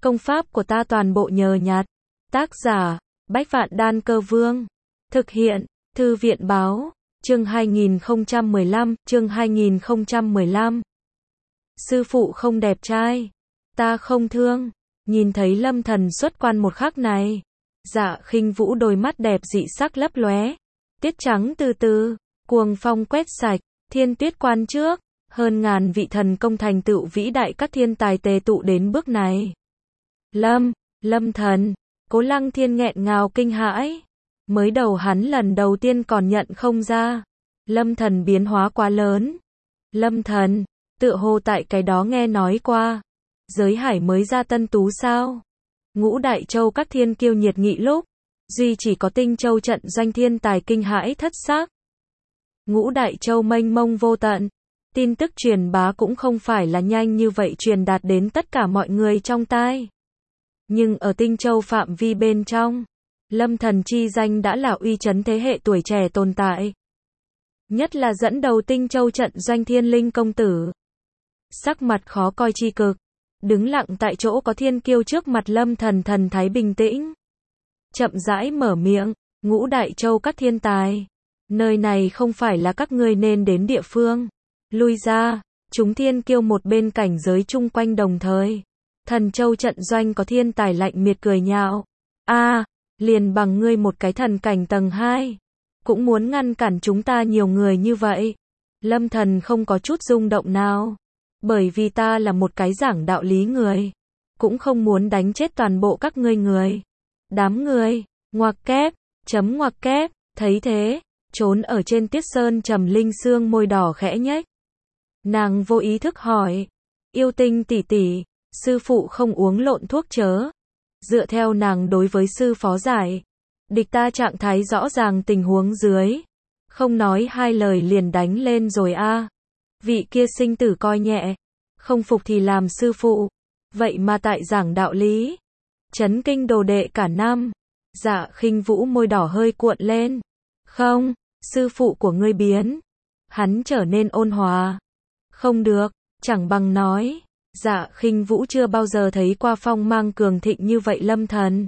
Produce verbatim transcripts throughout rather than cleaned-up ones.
Công pháp của ta toàn bộ nhờ nhặt. Tác giả, Bách Vạn Đan Cơ Vương. Thực hiện, Thư viện Báo. Chương hai nghìn không trăm mười lăm, chương hai nghìn không trăm mười lăm. Sư phụ không đẹp trai. Ta không thương. Nhìn thấy Lâm Thần xuất quan một khắc này. Dạ Khinh Vũ đôi mắt đẹp dị sắc lấp lóe. Tiết trắng từ từ, cuồng phong quét sạch, Thiên Tuyết Quan trước. Hơn ngàn vị thần công thành tựu vĩ đại các thiên tài tề tụ đến bước này. Lâm, Lâm Thần, Cố Lăng Thiên nghẹn ngào kinh hãi. Mới đầu hắn lần đầu tiên còn nhận không ra. Lâm Thần biến hóa quá lớn. Lâm Thần, tựa hồ tại cái đó nghe nói qua. Giới hải mới ra tân tú sao? Ngũ Đại Châu các thiên kiêu nhiệt nghị lúc. Duy chỉ có Tinh Châu trận doanh thiên tài kinh hãi thất xác. Ngũ Đại Châu mênh mông vô tận. Tin tức truyền bá cũng không phải là nhanh như vậy truyền đạt đến tất cả mọi người trong tai. Nhưng ở Tinh Châu phạm vi bên trong, Lâm Thần chi danh đã là uy chấn thế hệ tuổi trẻ tồn tại. Nhất là dẫn đầu Tinh Châu trận doanh Thiên Linh công tử. Sắc mặt khó coi chi cực, đứng lặng tại chỗ có thiên kiêu trước mặt Lâm Thần thần thái bình tĩnh. Chậm rãi mở miệng, Ngũ Đại Châu các thiên tài. Nơi này không phải là các ngươi nên đến địa phương. Lui ra, chúng thiên kiêu một bên cảnh giới chung quanh đồng thời. Thần Châu trận doanh có thiên tài lạnh miệt cười nhạo. A, à, liền bằng ngươi một cái thần cảnh tầng hai. Cũng muốn ngăn cản chúng ta nhiều người như vậy. Lâm Thần không có chút rung động nào. Bởi vì ta là một cái giảng đạo lý người. Cũng không muốn đánh chết toàn bộ các ngươi người. Đám người, ngoặc kép, chấm ngoặc kép, thấy thế, trốn ở trên Tiết Sơn Trầm Linh Sương môi đỏ khẽ nhếch. Nàng vô ý thức hỏi, yêu Tinh tỷ tỷ, sư phụ không uống lộn thuốc chớ. Dựa theo nàng đối với sư phó giải, địch ta trạng thái rõ ràng tình huống dưới. Không nói hai lời liền đánh lên rồi a. À. Vị kia sinh tử coi nhẹ, không phục thì làm sư phụ. Vậy mà tại giảng đạo lý, chấn kinh đồ đệ cả năm. Dạ Khinh Vũ môi đỏ hơi cuộn lên. Không, sư phụ của ngươi biến. Hắn trở nên ôn hòa. Không được, chẳng bằng nói. Dạ Khinh Vũ chưa bao giờ thấy qua phong mang cường thịnh như vậy Lâm Thần.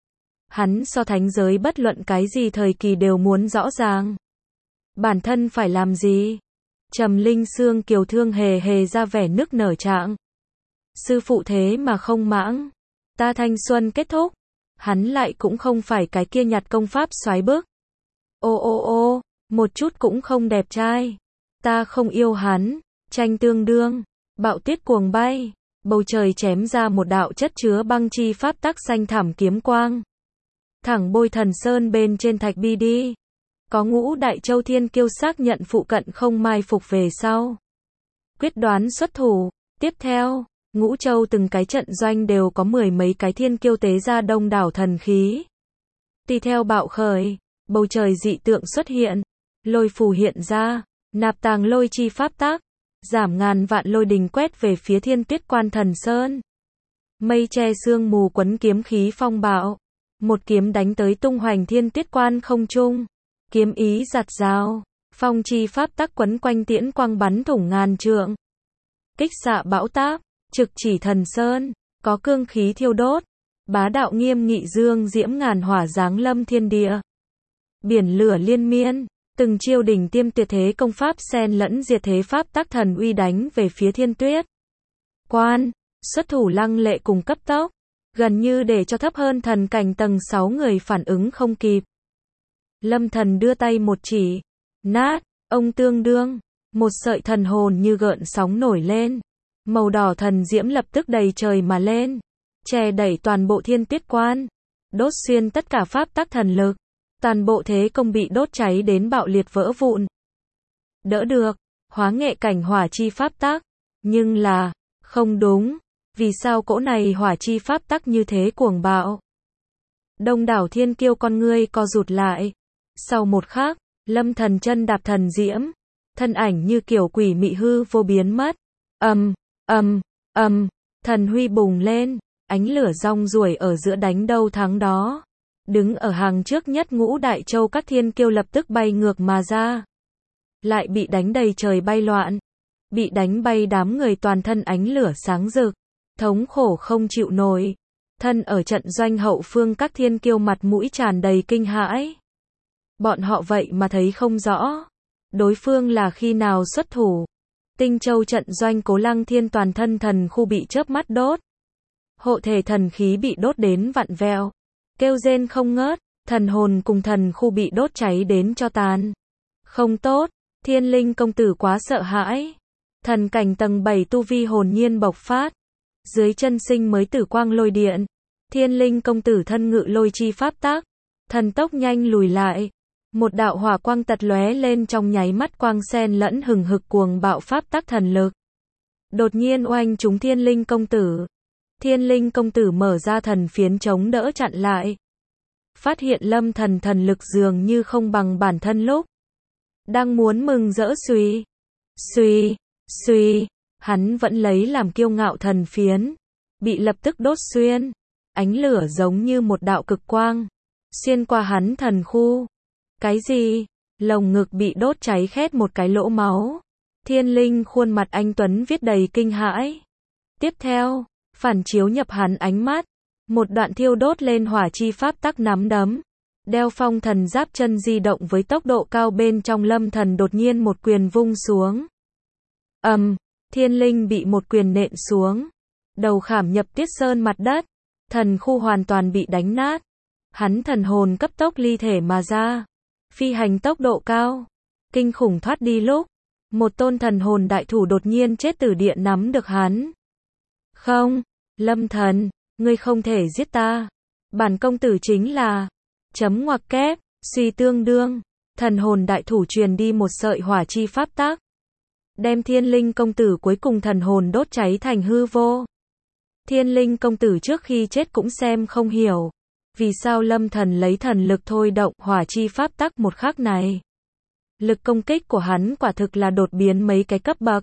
Hắn so thánh giới bất luận cái gì thời kỳ đều muốn rõ ràng. Bản thân phải làm gì? Trầm Linh Sương kiều thương hề hề ra vẻ nức nở trạng. Sư phụ thế mà không mãng. Ta thanh xuân kết thúc. Hắn lại cũng không phải cái kia nhặt công pháp xoái bức. Ô ô ô, một chút cũng không đẹp trai. Ta không yêu hắn. Tranh tương đương. Bạo tuyết cuồng bay. Bầu trời chém ra một đạo chất chứa băng chi pháp tắc xanh thẳm kiếm quang. Thẳng bôi Thần Sơn bên trên thạch bi đi. Có Ngũ Đại Châu thiên kiêu xác nhận phụ cận không mai phục về sau. Quyết đoán xuất thủ. Tiếp theo, Ngũ Châu từng cái trận doanh đều có mười mấy cái thiên kiêu tế ra đông đảo thần khí. Tùy theo bạo khởi, bầu trời dị tượng xuất hiện. Lôi phù hiện ra, nạp tàng lôi chi pháp tắc. Giảm ngàn vạn lôi đình quét về phía Thiên Tuyết Quan Thần Sơn. Mây che sương mù quấn kiếm khí phong bạo. Một kiếm đánh tới tung hoành Thiên Tuyết Quan không trung. Kiếm ý giặt rào. Phong chi pháp tắc quấn quanh tiễn quang bắn thủng ngàn trượng. Kích xạ bão táp. Trực chỉ Thần Sơn. Có cương khí thiêu đốt. Bá đạo nghiêm nghị dương diễm ngàn hỏa giáng lâm thiên địa. Biển lửa liên miên. Từng chiêu đỉnh tiêm tuyệt thế công pháp xen lẫn diệt thế pháp tắc thần uy đánh về phía Thiên Tuyết Quan. Xuất thủ lăng lệ cùng cấp tốc. Gần như để cho thấp hơn thần cảnh tầng sáu người phản ứng không kịp. Lâm Thần đưa tay một chỉ. Nát. Ông tương đương. Một sợi thần hồn như gợn sóng nổi lên. Màu đỏ thần diễm lập tức đầy trời mà lên. Che đẩy toàn bộ Thiên Tuyết Quan. Đốt xuyên tất cả pháp tắc thần lực. Toàn bộ thế công bị đốt cháy đến bạo liệt vỡ vụn. Đỡ được. Hóa nghệ cảnh hỏa chi pháp tắc. Nhưng là. Không đúng. Vì sao cỗ này hỏa chi pháp tắc như thế cuồng bạo? Đông đảo thiên kiêu con ngươi co rụt lại. Sau một khắc, Lâm Thần chân đạp thần diễm. Thân ảnh như kiểu quỷ mị hư vô biến mất. Ầm, ầm, ầm, thần huy bùng lên. Ánh lửa rong ruổi ở giữa đánh đâu thắng đó. Đứng ở hàng trước nhất Ngũ Đại Châu các thiên kiêu lập tức bay ngược mà ra. Lại bị đánh đầy trời bay loạn. Bị đánh bay đám người toàn thân ánh lửa sáng rực. thống khổ không chịu nổi. Thân ở trận doanh hậu phương các thiên kiêu mặt mũi tràn đầy kinh hãi. Bọn họ vậy mà thấy không rõ. Đối phương là khi nào xuất thủ. Tinh Châu trận doanh Cố Lăng Thiên toàn thân thần khu bị chớp mắt đốt. Hộ thể thần khí bị đốt đến vặn vẹo. Kêu rên không ngớt. Thần hồn cùng thần khu bị đốt cháy đến cho tàn. Không tốt. Thiên Linh công tử quá sợ hãi. Thần cảnh tầng bảy tu vi hồn nhiên bộc phát. Dưới chân sinh mới tử quang lôi điện. Thiên Linh công tử thân ngự lôi chi pháp tác. Thần tốc nhanh lùi lại. Một đạo hỏa quang tật lóe lên trong nháy mắt, quang sen lẫn hừng hực cuồng bạo pháp tắc thần lực. Đột nhiên oanh trúng Thiên Linh công tử. Thiên Linh công tử mở ra thần phiến chống đỡ chặn lại. Phát hiện Lâm Thần thần lực dường như không bằng bản thân lúc. Đang muốn mừng rỡ suy. Suy, suy, hắn vẫn lấy làm kiêu ngạo thần phiến. Bị lập tức đốt xuyên. Ánh lửa giống như một đạo cực quang. Xuyên qua hắn thần khu. Cái gì? Lồng ngực bị đốt cháy khét một cái lỗ máu. Thiên Linh khuôn mặt anh tuấn viết đầy kinh hãi. Tiếp theo, phản chiếu nhập hắn ánh mắt. Một đoạn thiêu đốt lên hỏa chi pháp tắc nắm đấm. Đeo phong thần giáp chân di động với tốc độ cao, bên trong Lâm Thần đột nhiên một quyền vung xuống. Ầm, um, Thiên Linh bị một quyền nện xuống. Đầu khảm nhập tiết sơn mặt đất. Thần khu hoàn toàn bị đánh nát. Hắn thần hồn cấp tốc ly thể mà ra. Phi hành tốc độ cao. Kinh khủng thoát đi lúc. Một tôn thần hồn đại thủ đột nhiên chết tử địa nắm được hắn. Không, Lâm Thần, ngươi không thể giết ta. Bản công tử chính là... Chấm ngoặc kép, suy tương đương. Thần hồn đại thủ truyền đi một sợi hỏa chi pháp tác. Đem Thiên Linh công tử cuối cùng thần hồn đốt cháy thành hư vô. Thiên Linh công tử trước khi chết cũng xem không hiểu. Vì sao Lâm Thần lấy thần lực thôi động hỏa chi pháp tắc một khắc này. Lực công kích của hắn quả thực là đột biến mấy cái cấp bậc.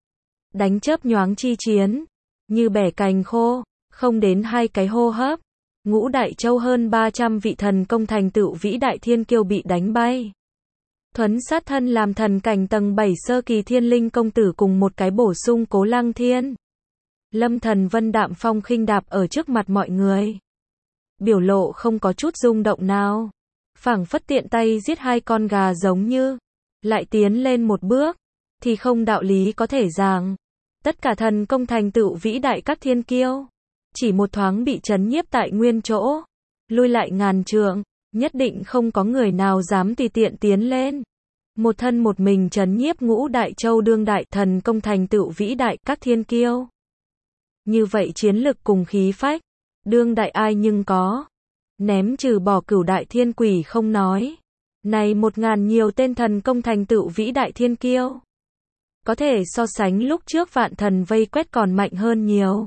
Đánh chớp nhoáng chi chiến. Như bẻ cành khô. Không đến hai cái hô hấp. Ngũ Đại Châu hơn ba trăm vị thần công thành tựu vĩ đại thiên kiêu bị đánh bay. Thuấn sát thân làm thần cảnh tầng bảy sơ kỳ Thiên Linh công tử cùng một cái bổ sung Cố Lăng Thiên. Lâm Thần vân đạm phong khinh đạp ở trước mặt mọi người. Biểu lộ không có chút rung động nào. Phảng phất tiện tay giết hai con gà giống như. Lại tiến lên một bước. Thì không đạo lý có thể giảng. Tất cả thần công thành tựu vĩ đại các thiên kiêu. Chỉ một thoáng bị trấn nhiếp tại nguyên chỗ. Lui lại ngàn trượng. Nhất định không có người nào dám tùy tiện tiến lên. Một thân một mình trấn nhiếp Ngũ Đại Châu đương đại thần công thành tựu vĩ đại các thiên kiêu. Như vậy chiến lực cùng khí phách. Đương đại ai nhưng có. Ném trừ bỏ Cửu Đại Thiên Quỷ không nói. Này một ngàn nhiều tên thần công thành tựu vĩ đại thiên kiêu. Có thể so sánh lúc trước vạn thần vây quét còn mạnh hơn nhiều.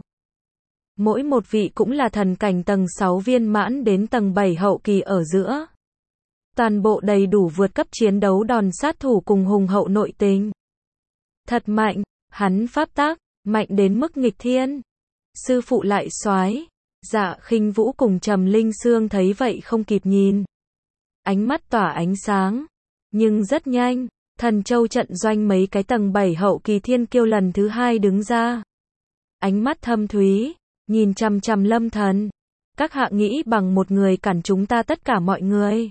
Mỗi một vị cũng là thần cảnh tầng sáu viên mãn đến tầng bảy hậu kỳ ở giữa. Toàn bộ đầy đủ vượt cấp chiến đấu đòn sát thủ cùng hùng hậu nội tình. Thật mạnh, hắn pháp tác, mạnh đến mức nghịch thiên. Sư phụ lại soái. Dạ Khinh Vũ cùng Trầm Linh Sương thấy vậy không kịp nhìn. Ánh mắt tỏa ánh sáng. Nhưng rất nhanh, Thần Châu trận doanh mấy cái tầng bảy hậu kỳ thiên kiêu lần thứ hai đứng ra. Ánh mắt thâm thúy, nhìn chằm chằm Lâm Thần. Các hạ nghĩ bằng một người cản chúng ta tất cả mọi người.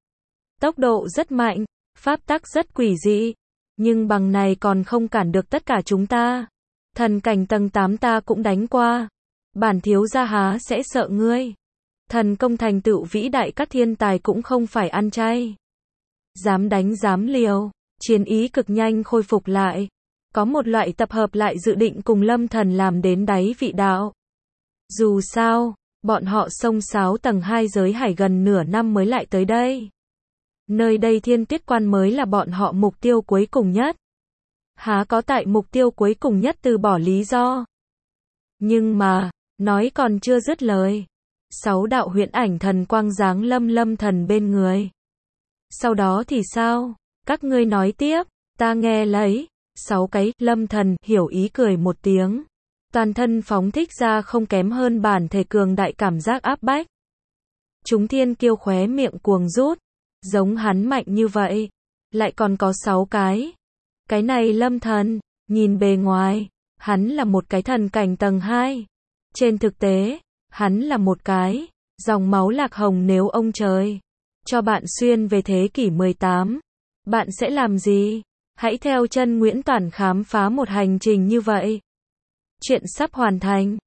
Tốc độ rất mạnh, pháp tắc rất quỷ dị. Nhưng bằng này còn không cản được tất cả chúng ta. Thần cảnh tầng tám ta cũng đánh qua. Bản thiếu gia há sẽ sợ ngươi. Thần công thành tựu vĩ đại các thiên tài cũng không phải ăn chay. Dám đánh dám liều, chiến ý cực nhanh khôi phục lại. Có một loại tập hợp lại dự định cùng Lâm Thần làm đến đáy vị đạo. Dù sao, bọn họ xông xáo tầng hai giới hải gần nửa năm mới lại tới đây. Nơi đây Thiên Tuyết Quan mới là bọn họ mục tiêu cuối cùng nhất. Há có tại mục tiêu cuối cùng nhất từ bỏ lý do. Nhưng mà, nói còn chưa dứt lời. Sáu đạo huyễn ảnh thần quang giáng lâm Lâm Thần bên người. Sau đó thì sao? Các ngươi nói tiếp, ta nghe lấy. Sáu cái, Lâm Thần hiểu ý cười một tiếng. Toàn thân phóng thích ra không kém hơn bản thể cường đại cảm giác áp bách. Chúng thiên kiêu khóe miệng cuồng rút. Giống hắn mạnh như vậy. Lại còn có sáu cái. Cái này Lâm Thần, nhìn bề ngoài, hắn là một cái thần cảnh tầng hai. Trên thực tế, hắn là một cái dòng máu lạc hồng. Nếu ông trời cho bạn xuyên về thế kỷ mười tám, bạn sẽ làm gì? Hãy theo chân Nguyễn Toản khám phá một hành trình như vậy. Chuyện sắp hoàn thành.